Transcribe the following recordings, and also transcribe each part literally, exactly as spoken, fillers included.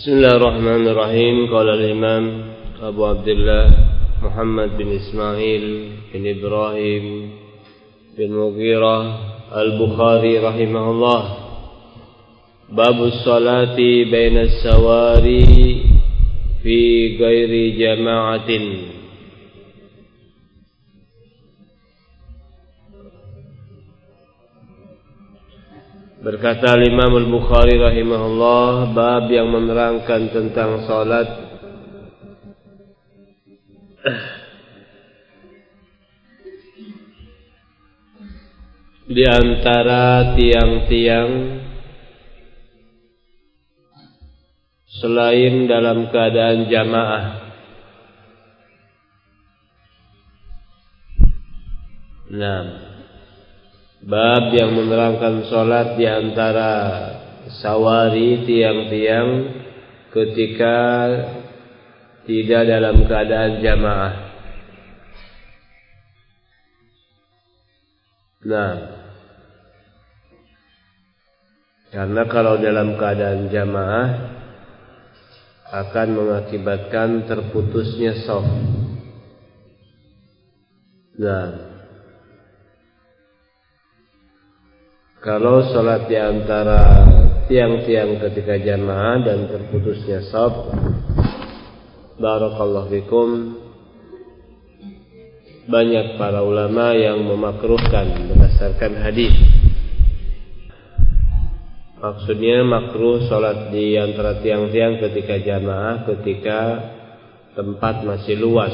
Bismillahirrahmanirrahim. Qala al-Imam Abu Abdullah Muhammad bin Ismail bin Ibrahim bin Mughirah al-Bukhari rahimahullah. Babus salati baina as-sawari fi ghairi jama'atin. Berkata Imam Al-Bukhari rahimahullah, bab yang menerangkan tentang salat di antara tiang-tiang selain dalam keadaan jamaah. Nah, bab yang menerangkan solat di antara sawari, tiang-tiang ketika tidak dalam keadaan jamaah. Nah, karena kalau dalam keadaan jamaah akan mengakibatkan terputusnya shaf. Nah, kalau sholat di antara tiang-tiang ketika jamaah dan terputusnya shaf, barakallahu fikum, banyak para ulama yang memakruhkan berdasarkan hadis. Maksudnya makruh sholat di antara tiang-tiang ketika jamaah ketika tempat masih luas.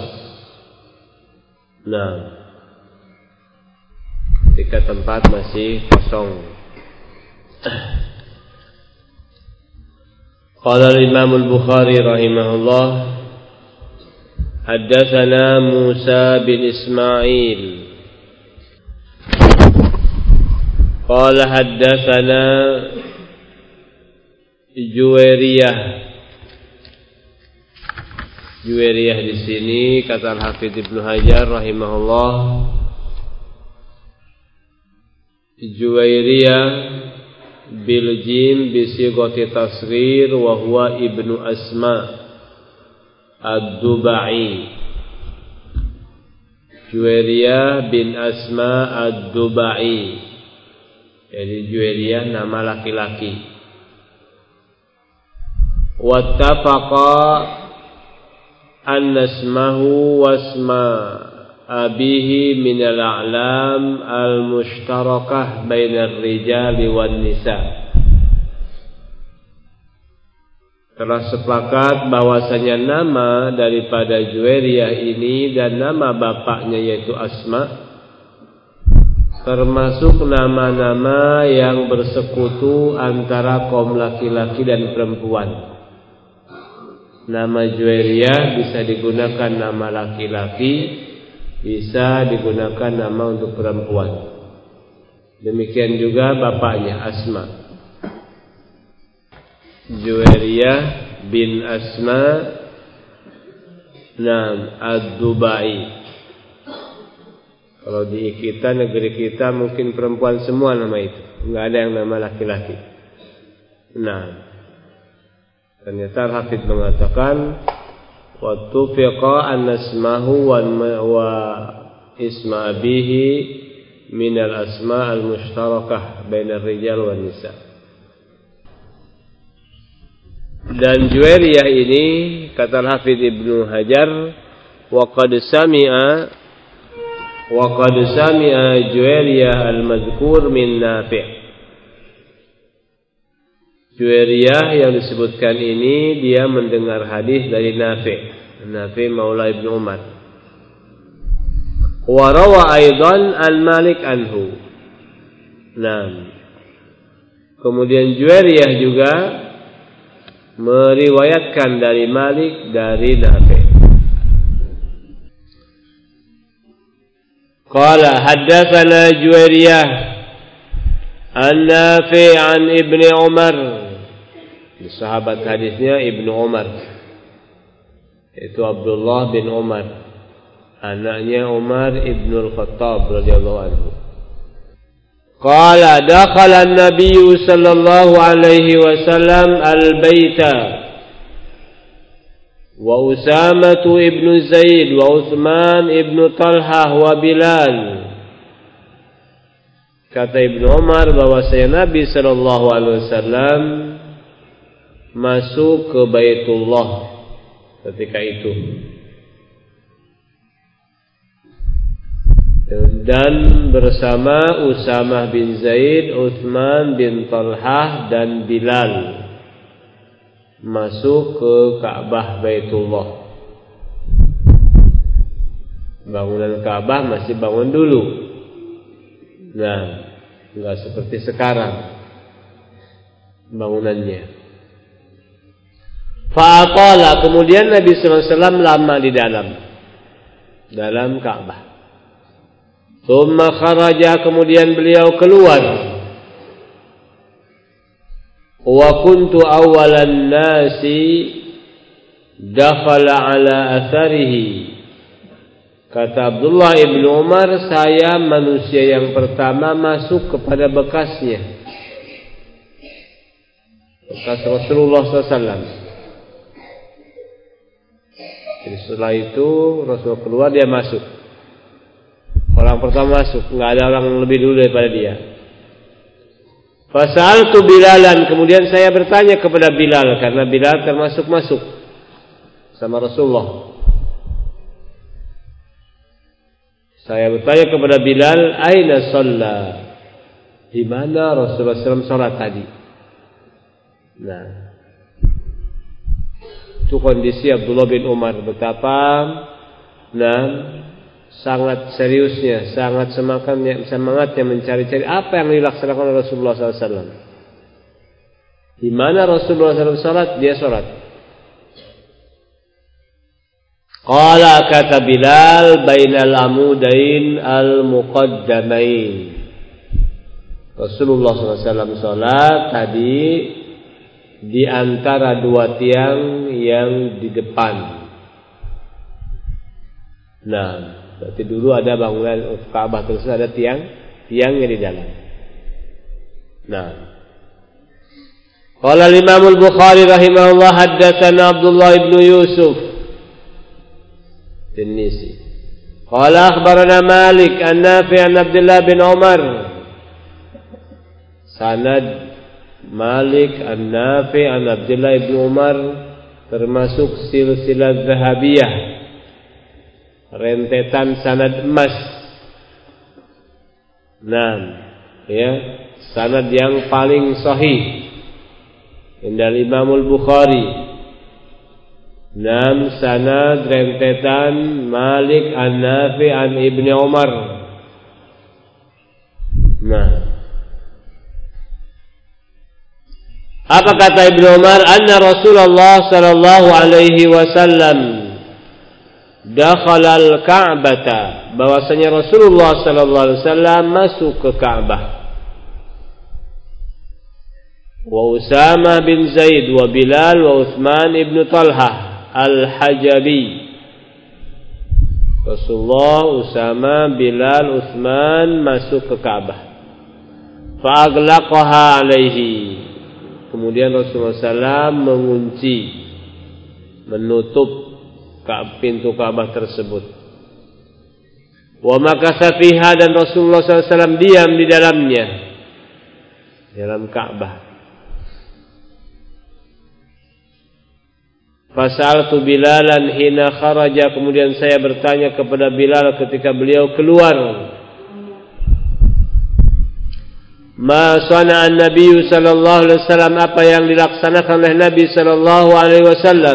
Nah, ketika tempat masih kosong. Qala al-Imam Al-Bukhari rahimahullah, haddatsana Musa bin Ismail qala haddatsana Juwairiyah. Juwairiyah di sini kata Al-Hafidz Ibnu Hajar rahimahullah, Juwairiyah bil jim bi sighati tasghir wa huwa ibnu Asma ad-Dubai. Juwairiyah bin Asma ad-Dubai. Jadi Juwairiyah nama laki-laki. Wattafaqa anna ismahu wasma abihi minal a'lam al-mushtarakah bainar rijali wan nisa. Telah sepakat bahwasanya nama daripada Juwairiyah ini dan nama bapaknya yaitu Asma termasuk nama-nama yang bersekutu antara kaum laki-laki dan perempuan. Nama Juwairiyah bisa digunakan nama laki-laki, bisa digunakan nama untuk perempuan. Demikian juga bapaknya Asma, Juwairiyah bin Asma Nam ad-Dubai. Kalau di kita, negeri kita mungkin perempuan semua nama itu, enggak ada yang nama laki-laki. Nah, ternyata Hafidz mengatakan wa tufiqa an-asmahu wa isma abihi min al-asma al-mushtarakah bainar rijal wan nisa. Dan Juwairiyah ini kata Hafidz Ibnu Hajar, wa qad sami'a wa qad sami'a Juwairiyah al-madhkur min Nafi'. Juwairiyah yang disebutkan ini dia mendengar hadis dari Nafi', Nafi' maula Ibnu Umar. Wa rawa aidan al-Malik anhu. Nah, kemudian Juwairiyah juga meriwayatkan dari Malik dari Nafi'. Qala haddatsana Juwairiyah an-Nafi' an Ibnu Umar. Sahabat hadisnya Ibnu Umar, yaitu Abdullah bin Umar, anaknya Umar ibnu al-Khattab radhiyallahu anhu. Qala dakhala an-nabiy sallallahu alaihi wasallam al-baita wa Usamah ibnu Zaid wa Utsman ibnu Talhah wa Bilal. Kata Ibnu Umar bahwasanya Nabi sallallahu alaihi wasallam masuk ke Baitullah ketika itu. Dan bersama Usamah bin Zaid, Utsman bin Talhah dan Bilal masuk ke Ka'bah Baitullah. Bangunan Ka'bah masih bangun dulu. Nah, enggak seperti sekarang bangunannya. Fa'aqala, kemudian Nabi sallallahu alaihi wasallam lama di dalam dalam Ka'bah. Tsumma kharaja, kemudian beliau keluar. Wa kuntu awwalan nasi dakhala ala atharihi. Kata Abdullah ibn Umar, saya manusia yang pertama masuk kepada bekasnya, bekas Rasulullah sallallahu alaihi wasallam. Jadi setelah itu Rasul keluar, dia masuk. Orang pertama masuk, nggak ada orang lebih dulu daripada dia. Fasa'altu Bilalan, kemudian saya bertanya kepada Bilal, karena Bilal termasuk masuk sama Rasulullah. Saya bertanya kepada Bilal, aina shalla? Di mana Rasulullah sallallahu alaihi wasallam salat tadi? Nah, itu kondisi Abdullah bin Umar, betapa nah sangat seriusnya, sangat semangatnya, semangatnya mencari-cari apa yang dilaksanakan oleh Rasulullah sallallahu alaihi wasallam. Di mana Rasulullah sallallahu alaihi wasallam salat, dia salat. Qala, kata Bilal, bainal amudain al-muqaddamain. Rasulullah sallallahu alaihi wasallam salat tadi di antara dua tiang yang di depan. Nah, berarti dulu ada bangunan Ka'bah, terus ada tiang tiangnya di dalam. Nah, qala al-Imam al-Bukhari rahimahullah, haddatsana Abdullah ibn Yusuf Tinisi. Qala akhbarana Malik an Nafi' an Abdullah bin Umar. Sanad Malik an Nafi' an Abdullah bin Umar termasuk silsilah zahabiyah, rentetan sanad emas. Nah, ya, sanad yang paling sahih indal Imam al-Bukhari. Nam sanad rentetan Malik an Nafi' an Ibni Umar. Nah, apa kata Ibnu Umar? Anna Rasulullah sallallahu alaihi wasallam dakhala al-Ka'bata, bahwasanya Rasulullah sallallahu alaihi wasallam masuk ke Ka'bah. Wa Usamah bin Zaid wa Bilal wa Utsman ibn Talhah al-Hajabi. Rasulullah, Usamah, Bilal, Utsman masuk ke Ka'bah. Fa'aglaqaha alaihi. Kemudian Rasulullah sallallahu alaihi wasallam mengunci, menutup pintu Ka'bah tersebut. Wa makatha fiha, dan Rasulullah sallallahu alaihi wasallam diam di dalamnya, dalam Ka'bah. Fas'altu Bilalan hina kharaja, kemudian saya bertanya kepada Bilal ketika beliau keluar. Ma sana'a an-nabiy sallallahu alaihi wasallam, apa yang dilaksanakan oleh Nabi sallallahu alaihi wasallam.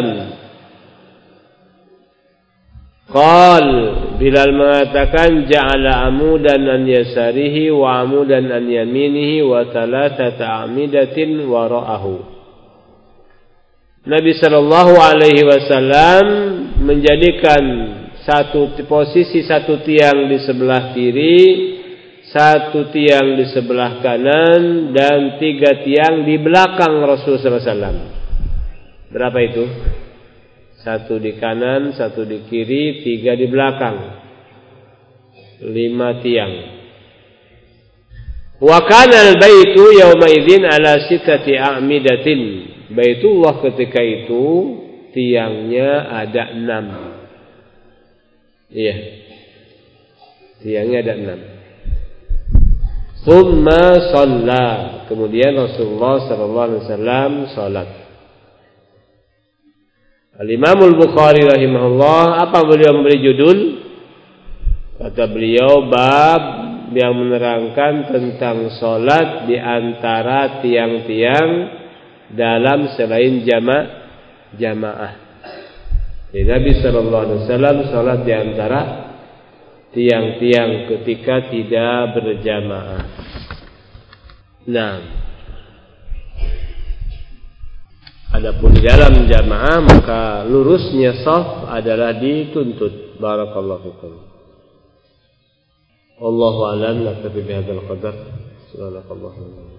Qal, Bilal mengatakan, ja'ala amudan an yasarihi wa amudan an yaminihi wa thalathata a'midatin wara'ahu. Nabi sallallahu alaihi wasallam menjadikan satu posisi satu tiang di sebelah kiri, satu tiang di sebelah kanan, dan tiga tiang di belakang Rasulullah sallallahu alaihi wasallam. Berapa itu? Satu di kanan, satu di kiri, tiga di belakang. Lima tiang. Wa kana al-baitu yawma idzin ala sittati a'midatin. Baitullah ketika itu tiangnya ada enam. Iya. Tiangnya ada enam. Tsumma shalla. Kemudian Rasulullah sallallahu alaihi wasallam salat. Al-Imam Al-Bukhari rahimahullah, apa beliau memberi judul? Kata beliau, bab yang menerangkan tentang salat di antara tiang-tiang dalam selain jama' jamaah. Jadi Nabi sallallahu alaihi wasallam salat di antara tiang-tiang ketika tidak berjamaah. Nah, adapun di dalam jamaah maka lurusnya shaf adalah dituntut. Barakallahu fikum. Wallahu a'lam. Naktafi bihadzal qadar. Subhanakallahumma